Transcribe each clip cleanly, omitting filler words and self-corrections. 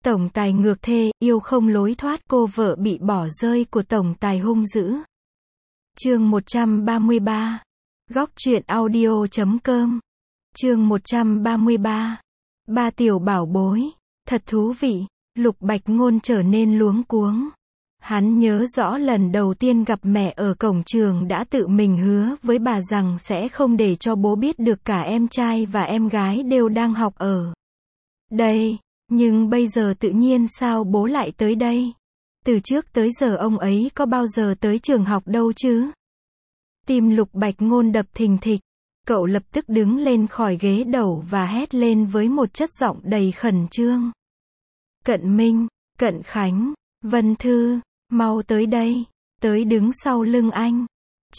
Tổng tài ngược thê, yêu không lối thoát, cô vợ bị bỏ rơi của tổng tài hung dữ. Chương 133. Góc truyện audio.com. Chương 133. Ba tiểu bảo bối. Thật thú vị. Lục Bạch Ngôn trở nên luống cuống. Hắn nhớ rõ lần đầu tiên gặp mẹ ở cổng trường đã tự mình hứa với bà rằng sẽ không để cho bố biết được cả em trai và em gái đều đang học ở đây. Nhưng bây giờ tự nhiên sao bố lại tới đây? Từ trước tới giờ ông ấy có bao giờ tới trường học đâu chứ? Tim Lục Bạch Ngôn đập thình thịch. Cậu lập tức đứng lên khỏi ghế đầu và hét lên với một chất giọng đầy khẩn trương. Cận Minh, Cận Khánh, Vân Thư, mau tới đây, tới đứng sau lưng anh.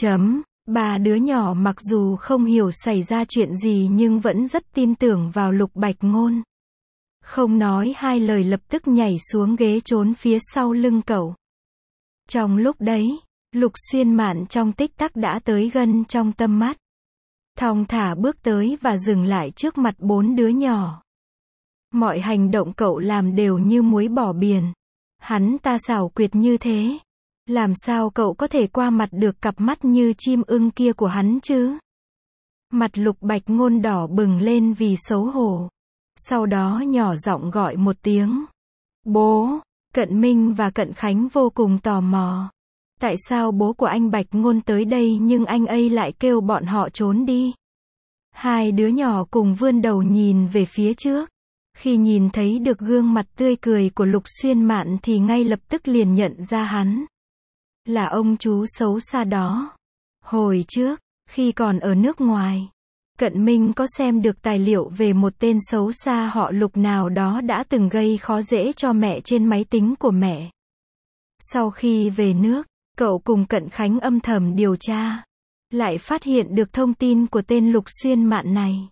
Ba đứa nhỏ mặc dù không hiểu xảy ra chuyện gì nhưng vẫn rất tin tưởng vào Lục Bạch Ngôn. Không nói hai lời lập tức nhảy xuống ghế trốn phía sau lưng cậu. Trong lúc đấy, Lục Xuyên Mạn trong tích tắc đã tới gần trong tầm mắt. Thong thả bước tới và dừng lại trước mặt bốn đứa nhỏ. Mọi hành động cậu làm đều như muối bỏ biển. Hắn ta xảo quyệt như thế. Làm sao cậu có thể qua mặt được cặp mắt như chim ưng kia của hắn chứ? Mặt Lục Bạch Ngôn đỏ bừng lên vì xấu hổ. Sau đó nhỏ giọng gọi một tiếng. Bố! Cận Minh và Cận Khánh vô cùng tò mò. Tại sao bố của anh Bạch Ngôn tới đây nhưng anh ấy lại kêu bọn họ trốn đi? Hai đứa nhỏ cùng vươn đầu nhìn về phía trước. Khi nhìn thấy được gương mặt tươi cười của Lục Xuyên Mạn thì ngay lập tức liền nhận ra hắn. Là ông chú xấu xa đó. Hồi trước, khi còn ở nước ngoài, Cận Minh có xem được tài liệu về một tên xấu xa họ Lục nào đó đã từng gây khó dễ cho mẹ trên máy tính của mẹ. Sau khi về nước, cậu cùng Cận Khánh âm thầm điều tra, lại phát hiện được thông tin của tên Lục Xuyên Mạn này.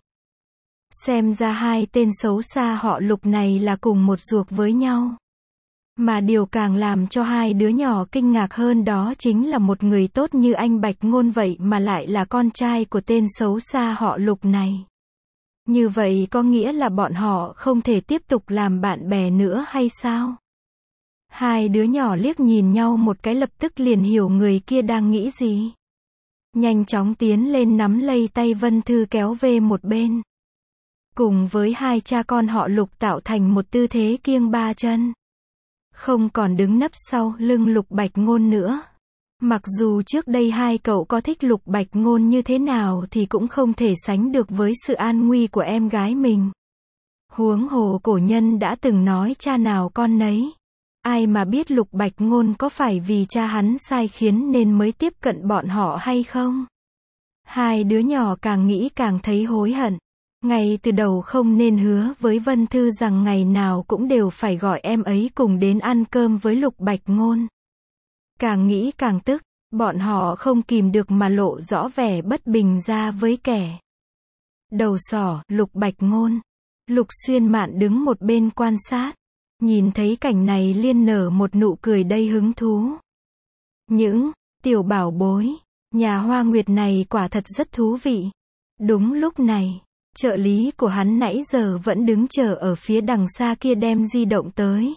Xem ra hai tên xấu xa họ Lục này là cùng một ruột với nhau. Mà điều càng làm cho hai đứa nhỏ kinh ngạc hơn đó chính là một người tốt như anh Bạch Ngôn vậy mà lại là con trai của tên xấu xa họ Lục này. Như vậy có nghĩa là bọn họ không thể tiếp tục làm bạn bè nữa hay sao? Hai đứa nhỏ liếc nhìn nhau một cái lập tức liền hiểu người kia đang nghĩ gì. Nhanh chóng tiến lên nắm lấy tay Vân Thư kéo về một bên. Cùng với hai cha con họ Lục tạo thành một tư thế kiêng ba chân. Không còn đứng nấp sau lưng Lục Bạch Ngôn nữa. Mặc dù trước đây hai cậu có thích Lục Bạch Ngôn như thế nào thì cũng không thể sánh được với sự an nguy của em gái mình. Huống hồ cổ nhân đã từng nói cha nào con nấy. Ai mà biết Lục Bạch Ngôn có phải vì cha hắn sai khiến nên mới tiếp cận bọn họ hay không? Hai đứa nhỏ càng nghĩ càng thấy hối hận. Ngay từ đầu không nên hứa với Vân Thư rằng ngày nào cũng đều phải gọi em ấy cùng đến ăn cơm với Lục Bạch Ngôn. Càng nghĩ càng tức, bọn họ không kìm được mà lộ rõ vẻ bất bình ra với kẻ đầu sỏ, Lục Bạch Ngôn. Lục Xuyên Mạn đứng một bên quan sát. Nhìn thấy cảnh này liền nở một nụ cười đầy hứng thú. Những tiểu bảo bối, nhà Hoa Nguyệt này quả thật rất thú vị. Đúng lúc này, trợ lý của hắn nãy giờ vẫn đứng chờ ở phía đằng xa kia đem di động tới.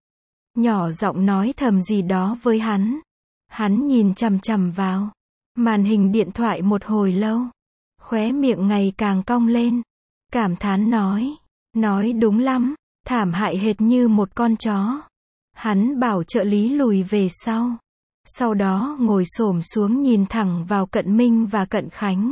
Nhỏ giọng nói thầm gì đó với hắn. Hắn nhìn chằm chằm vào màn hình điện thoại một hồi lâu. Khóe miệng ngày càng cong lên. Cảm thán nói đúng lắm, thảm hại hệt như một con chó. Hắn bảo trợ lý lùi về sau. Sau đó ngồi xổm xuống nhìn thẳng vào Cận Minh và Cận Khánh.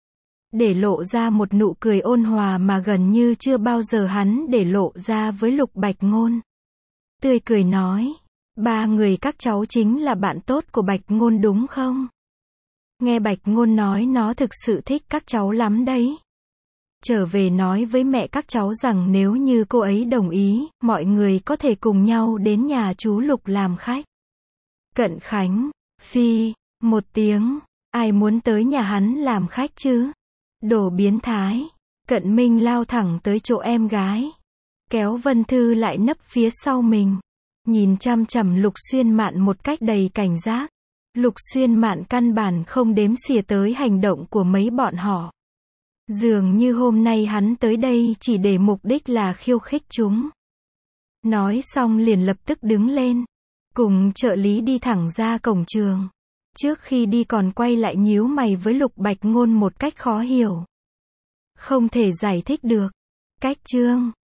Để lộ ra một nụ cười ôn hòa mà gần như chưa bao giờ hắn để lộ ra với Lục Bạch Ngôn. Tươi cười nói, ba người các cháu chính là bạn tốt của Bạch Ngôn đúng không? Nghe Bạch Ngôn nói nó thực sự thích các cháu lắm đấy. Trở về nói với mẹ các cháu rằng nếu như cô ấy đồng ý, mọi người có thể cùng nhau đến nhà chú Lục làm khách. Cận Khánh, phi, một tiếng, ai muốn tới nhà hắn làm khách chứ? Đồ biến thái. Cận Minh lao thẳng tới chỗ em gái. Kéo Vân Thư lại nấp phía sau mình. Nhìn chăm chằm Lục Xuyên Mạn một cách đầy cảnh giác. Lục Xuyên Mạn căn bản không đếm xỉa tới hành động của mấy bọn họ. Dường như hôm nay hắn tới đây chỉ để mục đích là khiêu khích chúng. Nói xong liền lập tức đứng lên. Cùng trợ lý đi thẳng ra cổng trường. Trước khi đi còn quay lại nhíu mày với Lục Bạch Ngôn một cách khó hiểu. Không thể giải thích được. Cách Trương